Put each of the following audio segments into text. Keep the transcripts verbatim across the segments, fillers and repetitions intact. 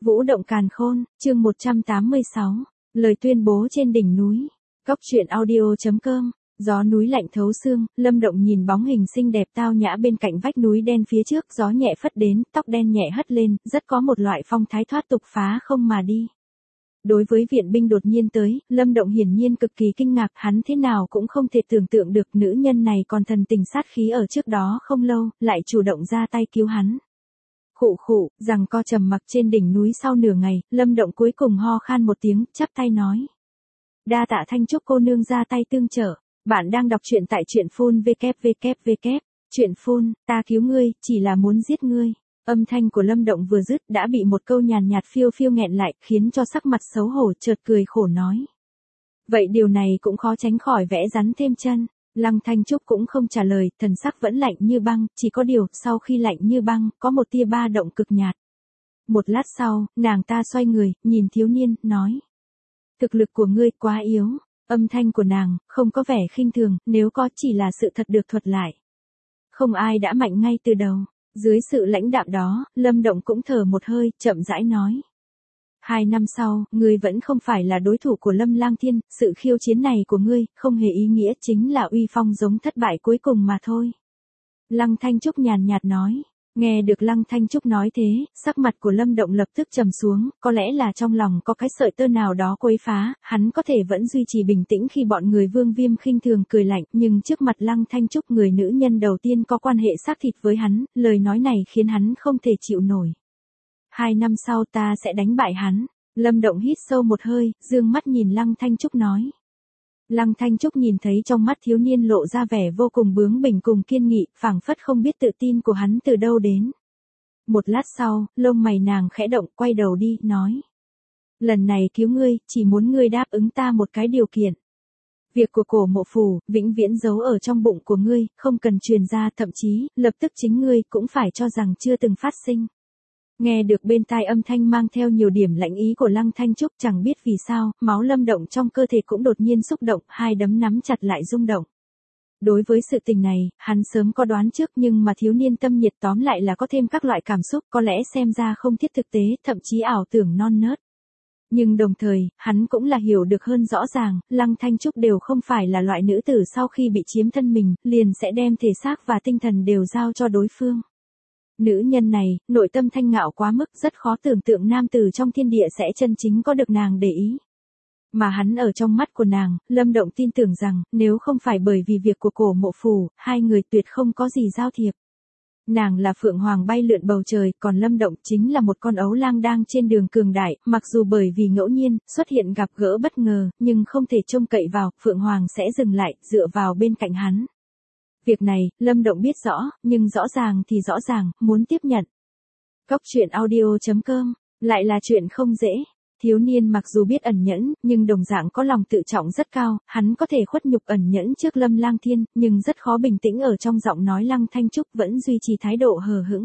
Vũ động càn khôn, chương một trăm tám mươi sáu, lời tuyên bố trên đỉnh núi. Cóc truyện audio chấm com. Gió núi lạnh thấu xương, Lâm Động nhìn bóng hình xinh đẹp tao nhã bên cạnh vách núi đen phía trước, gió nhẹ phất đến, tóc đen nhẹ hất lên, rất có một loại phong thái thoát tục phá không mà đi. Đối với viện binh đột nhiên tới, Lâm Động hiển nhiên cực kỳ kinh ngạc, hắn thế nào cũng không thể tưởng tượng được nữ nhân này còn thần tình sát khí ở trước đó không lâu, lại chủ động ra tay cứu hắn. Khụ khụ, rằng co trầm mặc trên đỉnh núi sau nửa ngày, Lâm Động cuối cùng ho khan một tiếng, chắp tay nói. Đa tạ Thanh Trúc cô nương ra tay tương trợ, bạn đang đọc truyện tại truyện phun www. Truyện phun, ta cứu ngươi, chỉ là muốn giết ngươi. Âm thanh của Lâm Động vừa dứt đã bị một câu nhàn nhạt phiêu phiêu nghẹn lại, khiến cho sắc mặt xấu hổ chợt cười khổ nói. Vậy điều này cũng khó tránh khỏi vẽ rắn thêm chân. Lăng Thanh Trúc cũng không trả lời, thần sắc vẫn lạnh như băng, chỉ có điều, sau khi lạnh như băng, có một tia ba động cực nhạt. Một lát sau, nàng ta xoay người, nhìn thiếu niên, nói. Thực lực của ngươi quá yếu. Âm thanh của nàng, không có vẻ khinh thường, nếu có chỉ là sự thật được thuật lại. Không ai đã mạnh ngay từ đầu. Dưới sự lãnh đạm đó, Lâm Động cũng thở một hơi, chậm rãi nói. Hai năm sau, ngươi vẫn không phải là đối thủ của Lâm Lang Thiên, sự khiêu chiến này của ngươi, không hề ý nghĩa, chính là uy phong giống thất bại cuối cùng mà thôi. Lăng Thanh Trúc nhàn nhạt nói. Nghe được Lăng Thanh Trúc nói thế, sắc mặt của Lâm Động lập tức trầm xuống, có lẽ là trong lòng có cái sợi tơ nào đó quấy phá, hắn có thể vẫn duy trì bình tĩnh khi bọn người Vương Viêm khinh thường cười lạnh, nhưng trước mặt Lăng Thanh Trúc, người nữ nhân đầu tiên có quan hệ xác thịt với hắn, lời nói này khiến hắn không thể chịu nổi. Hai năm sau ta sẽ đánh bại hắn. Lâm Động hít sâu một hơi, dương mắt nhìn Lăng Thanh Trúc nói. Lăng Thanh Trúc nhìn thấy trong mắt thiếu niên lộ ra vẻ vô cùng bướng bỉnh cùng kiên nghị, phảng phất không biết tự tin của hắn từ đâu đến. Một lát sau, lông mày nàng khẽ động, quay đầu đi, nói. Lần này cứu ngươi, chỉ muốn ngươi đáp ứng ta một cái điều kiện. Việc của Cổ Mộ Phủ, vĩnh viễn giấu ở trong bụng của ngươi, không cần truyền ra, thậm chí, lập tức chính ngươi cũng phải cho rằng chưa từng phát sinh. Nghe được bên tai âm thanh mang theo nhiều điểm lạnh ý của Lăng Thanh Trúc, chẳng biết vì sao, máu Lâm Động trong cơ thể cũng đột nhiên xúc động, hai đấm nắm chặt lại rung động. Đối với sự tình này, hắn sớm có đoán trước, nhưng mà thiếu niên tâm nhiệt tóm lại là có thêm các loại cảm xúc, có lẽ xem ra không thiết thực tế, thậm chí ảo tưởng non nớt. Nhưng đồng thời, hắn cũng là hiểu được hơn rõ ràng, Lăng Thanh Trúc đều không phải là loại nữ tử sau khi bị chiếm thân mình, liền sẽ đem thể xác và tinh thần đều giao cho đối phương. Nữ nhân này, nội tâm thanh ngạo quá mức, rất khó tưởng tượng nam tử trong thiên địa sẽ chân chính có được nàng để ý. Mà hắn ở trong mắt của nàng, Lâm Động tin tưởng rằng, nếu không phải bởi vì việc của Cổ Mộ Phủ, hai người tuyệt không có gì giao thiệp. Nàng là phượng hoàng bay lượn bầu trời, còn Lâm Động chính là một con ấu lang đang trên đường cường đại, mặc dù bởi vì ngẫu nhiên, xuất hiện gặp gỡ bất ngờ, nhưng không thể trông cậy vào, phượng hoàng sẽ dừng lại, dựa vào bên cạnh hắn. Việc này, Lâm Động biết rõ, nhưng rõ ràng thì rõ ràng, muốn tiếp nhận. Cóc truyện audio chấm com, lại là chuyện không dễ. Thiếu niên mặc dù biết ẩn nhẫn, nhưng đồng dạng có lòng tự trọng rất cao, hắn có thể khuất nhục ẩn nhẫn trước Lâm Lang Thiên, nhưng rất khó bình tĩnh ở trong giọng nói Lăng Thanh Trúc vẫn duy trì thái độ hờ hững.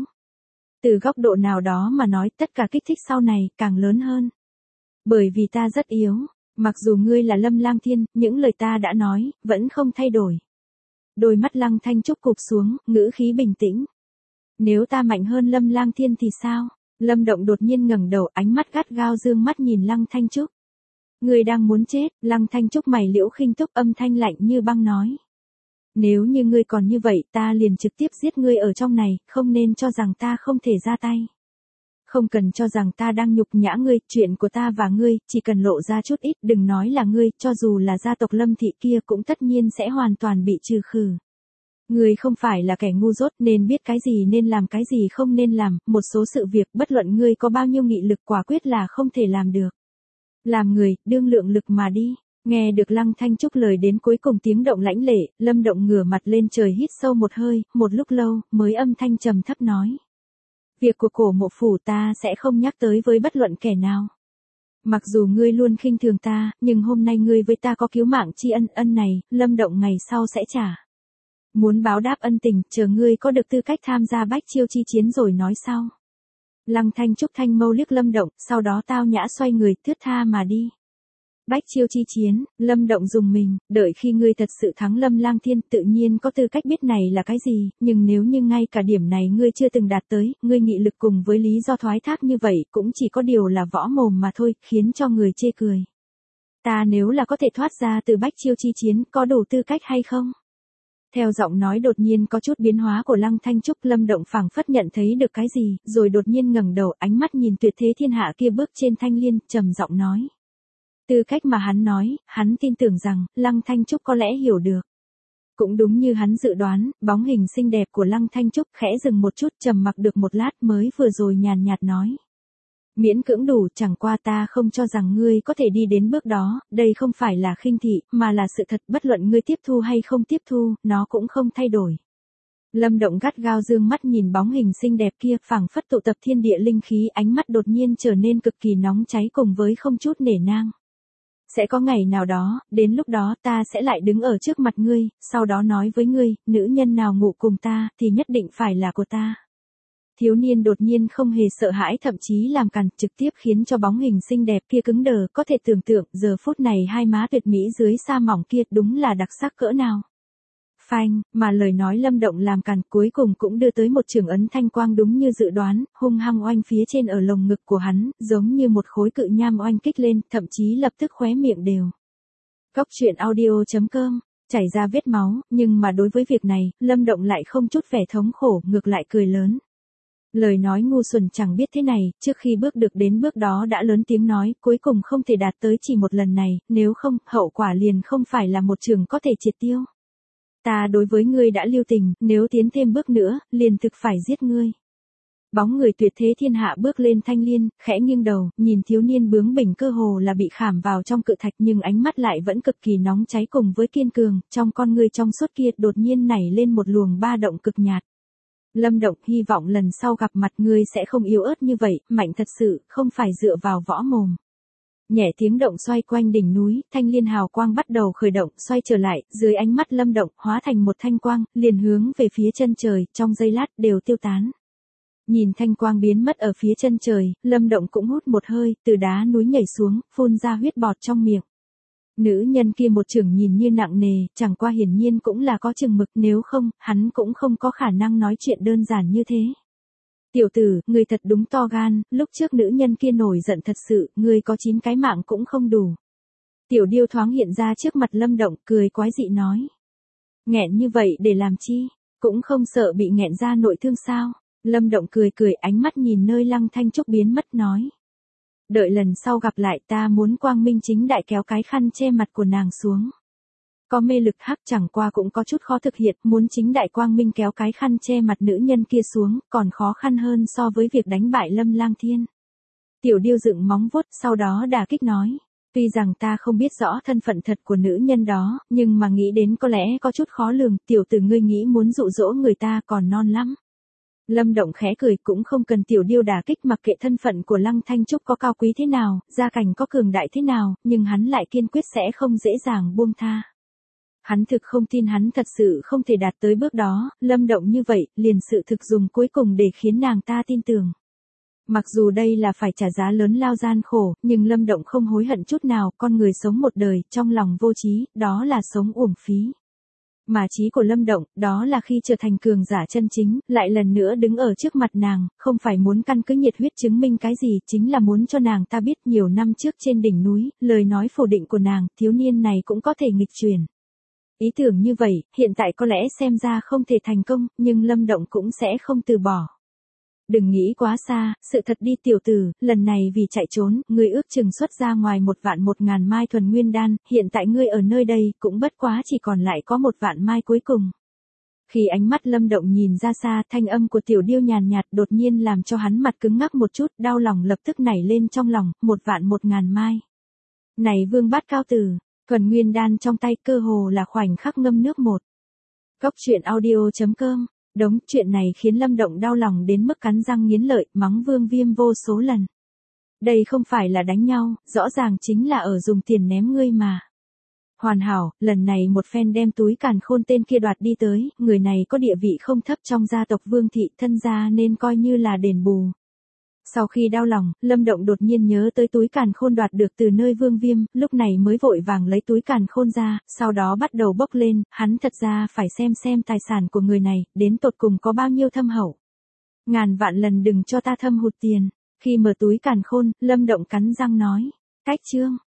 Từ góc độ nào đó mà nói, tất cả kích thích sau này, càng lớn hơn. Bởi vì ta rất yếu, mặc dù ngươi là Lâm Lang Thiên, những lời ta đã nói, vẫn không thay đổi. Đôi mắt Lăng Thanh Trúc cụp xuống, ngữ khí bình tĩnh. Nếu ta mạnh hơn Lâm Lang Thiên thì sao? Lâm Động đột nhiên ngẩng đầu, ánh mắt gắt gao dương mắt nhìn Lăng Thanh Trúc. Ngươi đang muốn chết? Lăng Thanh Trúc mày liễu khinh túc, âm thanh lạnh như băng nói. Nếu như ngươi còn như vậy, ta liền trực tiếp giết ngươi ở trong này, không nên cho rằng ta không thể ra tay. Không cần cho rằng ta đang nhục nhã ngươi, chuyện của ta và ngươi, chỉ cần lộ ra chút ít, đừng nói là ngươi, cho dù là gia tộc Lâm thị kia cũng tất nhiên sẽ hoàn toàn bị trừ khử. Ngươi không phải là kẻ ngu dốt, nên biết cái gì nên làm cái gì không nên làm, một số sự việc, bất luận ngươi có bao nhiêu nghị lực, quả quyết là không thể làm được. Làm người, đương lượng lực mà đi. Nghe được Lăng Thanh Trúc lời đến cuối cùng tiếng động lãnh lệ, Lâm Động ngửa mặt lên trời hít sâu một hơi, một lúc lâu, mới âm thanh trầm thấp nói. Việc của Cổ Mộ Phủ ta sẽ không nhắc tới với bất luận kẻ nào. Mặc dù ngươi luôn khinh thường ta, nhưng hôm nay ngươi với ta có cứu mạng tri ân, ân này, Lâm Động ngày sau sẽ trả. Muốn báo đáp ân tình, chờ ngươi có được tư cách tham gia bách chiêu chi chiến rồi nói sau. Lăng Thanh Trúc thanh mâu liếc Lâm Động, sau đó tao nhã xoay người, thướt tha mà đi. Bách chiêu chi chiến, Lâm Động dùng mình, đợi khi ngươi thật sự thắng Lâm Lang Thiên tự nhiên có tư cách biết này là cái gì, nhưng nếu như ngay cả điểm này ngươi chưa từng đạt tới, ngươi nghị lực cùng với lý do thoái thác như vậy cũng chỉ có điều là võ mồm mà thôi, khiến cho người chê cười. Ta nếu là có thể thoát ra từ bách chiêu chi chiến, có đủ tư cách hay không? Theo giọng nói đột nhiên có chút biến hóa của Lăng Thanh Trúc, Lâm Động phảng phất nhận thấy được cái gì, rồi đột nhiên ngẩng đầu, ánh mắt nhìn tuyệt thế thiên hạ kia bước trên thanh liên, trầm giọng nói. Tư cách mà hắn nói, hắn tin tưởng rằng, Lăng Thanh Trúc có lẽ hiểu được. Cũng đúng như hắn dự đoán, bóng hình xinh đẹp của Lăng Thanh Trúc khẽ dừng một chút, trầm mặc được một lát mới vừa rồi nhàn nhạt nói. Miễn cưỡng đủ, chẳng qua ta không cho rằng ngươi có thể đi đến bước đó, đây không phải là khinh thị, mà là sự thật, bất luận ngươi tiếp thu hay không tiếp thu, nó cũng không thay đổi. Lâm Động gắt gao dương mắt nhìn bóng hình xinh đẹp kia, phảng phất tụ tập thiên địa linh khí, ánh mắt đột nhiên trở nên cực kỳ nóng cháy cùng với không chút nể nang. Sẽ có ngày nào đó, đến lúc đó ta sẽ lại đứng ở trước mặt ngươi, sau đó nói với ngươi, nữ nhân nào ngủ cùng ta, thì nhất định phải là của ta. Thiếu niên đột nhiên không hề sợ hãi, thậm chí làm càn, trực tiếp khiến cho bóng hình xinh đẹp kia cứng đờ, có thể tưởng tượng, giờ phút này hai má tuyệt mỹ dưới sa mỏng kia đúng là đặc sắc cỡ nào. Phanh, mà lời nói Lâm Động làm càn cuối cùng cũng đưa tới một trường ấn thanh quang đúng như dự đoán, hung hăng oanh phía trên ở lồng ngực của hắn, giống như một khối cự nham oanh kích lên, thậm chí lập tức khóe miệng đều. Cóc truyện audio chấm com, chảy ra vết máu, nhưng mà đối với việc này, Lâm Động lại không chút vẻ thống khổ, ngược lại cười lớn. Lời nói ngu xuẩn chẳng biết thế này, trước khi bước được đến bước đó đã lớn tiếng nói, cuối cùng không thể đạt tới chỉ một lần này, nếu không, hậu quả liền không phải là một trường có thể triệt tiêu. Ta đối với ngươi đã lưu tình, nếu tiến thêm bước nữa, liền thực phải giết ngươi. Bóng người tuyệt thế thiên hạ bước lên thanh liên, khẽ nghiêng đầu, nhìn thiếu niên bướng bỉnh cơ hồ là bị khảm vào trong cự thạch nhưng ánh mắt lại vẫn cực kỳ nóng cháy cùng với kiên cường, trong con ngươi trong suốt kia đột nhiên nảy lên một luồng ba động cực nhạt. Lâm Động, hy vọng lần sau gặp mặt ngươi sẽ không yếu ớt như vậy, mạnh thật sự, không phải dựa vào võ mồm. Nhẹ tiếng động xoay quanh đỉnh núi, thanh liên hào quang bắt đầu khởi động, xoay trở lại, dưới ánh mắt Lâm Động, hóa thành một thanh quang, liền hướng về phía chân trời, trong giây lát, đều tiêu tán. Nhìn thanh quang biến mất ở phía chân trời, Lâm Động cũng hút một hơi, từ đá núi nhảy xuống, phun ra huyết bọt trong miệng. Nữ nhân kia một chưởng nhìn như nặng nề, chẳng qua hiển nhiên cũng là có chừng mực, nếu không, hắn cũng không có khả năng nói chuyện đơn giản như thế. Tiểu tử, ngươi thật đúng to gan, lúc trước nữ nhân kia nổi giận thật sự, ngươi có chín cái mạng cũng không đủ. Tiểu điêu thoáng hiện ra trước mặt Lâm Động, cười quái dị nói. Nghẹn như vậy để làm chi, cũng không sợ bị nghẹn ra nội thương sao? Lâm Động cười cười, ánh mắt nhìn nơi Lăng Thanh Trúc biến mất nói. Đợi lần sau gặp lại ta muốn quang minh chính đại kéo cái khăn che mặt của nàng xuống. Có mê lực hắc, chẳng qua cũng có chút khó thực hiện, muốn chính đại quang minh kéo cái khăn che mặt nữ nhân kia xuống, còn khó khăn hơn so với việc đánh bại Lâm Lang Thiên. Tiểu điêu dựng móng vuốt, sau đó đả kích nói. Tuy rằng ta không biết rõ thân phận thật của nữ nhân đó, nhưng mà nghĩ đến có lẽ có chút khó lường, tiểu tử ngươi nghĩ muốn dụ dỗ người ta còn non lắm. Lâm Động khẽ cười, cũng không cần tiểu điêu đả kích, mặc kệ thân phận của Lăng Thanh Trúc có cao quý thế nào, gia cảnh có cường đại thế nào, nhưng hắn lại kiên quyết sẽ không dễ dàng buông tha. Hắn thực không tin hắn thật sự không thể đạt tới bước đó, Lâm Động như vậy, liền sự thực dùng cuối cùng để khiến nàng ta tin tưởng. Mặc dù đây là phải trả giá lớn lao gian khổ, nhưng Lâm Động không hối hận chút nào, con người sống một đời, trong lòng vô trí, đó là sống uổng phí. Mà trí của Lâm Động, đó là khi trở thành cường giả chân chính, lại lần nữa đứng ở trước mặt nàng, không phải muốn căn cứ nhiệt huyết chứng minh cái gì, chính là muốn cho nàng ta biết nhiều năm trước trên đỉnh núi, lời nói phủ định của nàng, thiếu niên này cũng có thể nghịch chuyển. Ý tưởng như vậy, hiện tại có lẽ xem ra không thể thành công, nhưng Lâm Động cũng sẽ không từ bỏ. Đừng nghĩ quá xa, sự thật đi tiểu tử, lần này vì chạy trốn, ngươi ước chừng xuất ra ngoài một vạn một ngàn mai thuần nguyên đan, hiện tại ngươi ở nơi đây, cũng bất quá chỉ còn lại có một vạn mai cuối cùng. Khi ánh mắt Lâm Động nhìn ra xa, thanh âm của tiểu điêu nhàn nhạt đột nhiên làm cho hắn mặt cứng ngắc một chút, đau lòng lập tức nảy lên trong lòng, một vạn một ngàn mai. Này vương bát cao tử, thuần nguyên đan trong tay cơ hồ là khoảnh khắc ngâm nước một. Cóc truyện audio chấm com. Đống chuyện này khiến Lâm Động đau lòng đến mức cắn răng nghiến lợi, mắng Vương Viêm vô số lần. Đây không phải là đánh nhau, rõ ràng chính là ở dùng tiền ném ngươi mà. Hoàn hảo, lần này một phen đem túi càn khôn tên kia đoạt đi tới, người này có địa vị không thấp trong gia tộc Vương thị, thân gia nên coi như là đền bù. Sau khi đau lòng, Lâm Động đột nhiên nhớ tới túi càn khôn đoạt được từ nơi Vương Viêm, lúc này mới vội vàng lấy túi càn khôn ra, sau đó bắt đầu bốc lên, hắn thật ra phải xem xem tài sản của người này, đến tột cùng có bao nhiêu thâm hậu. Ngàn vạn lần đừng cho ta thâm hụt tiền. Khi mở túi càn khôn, Lâm Động cắn răng nói. Cách chương.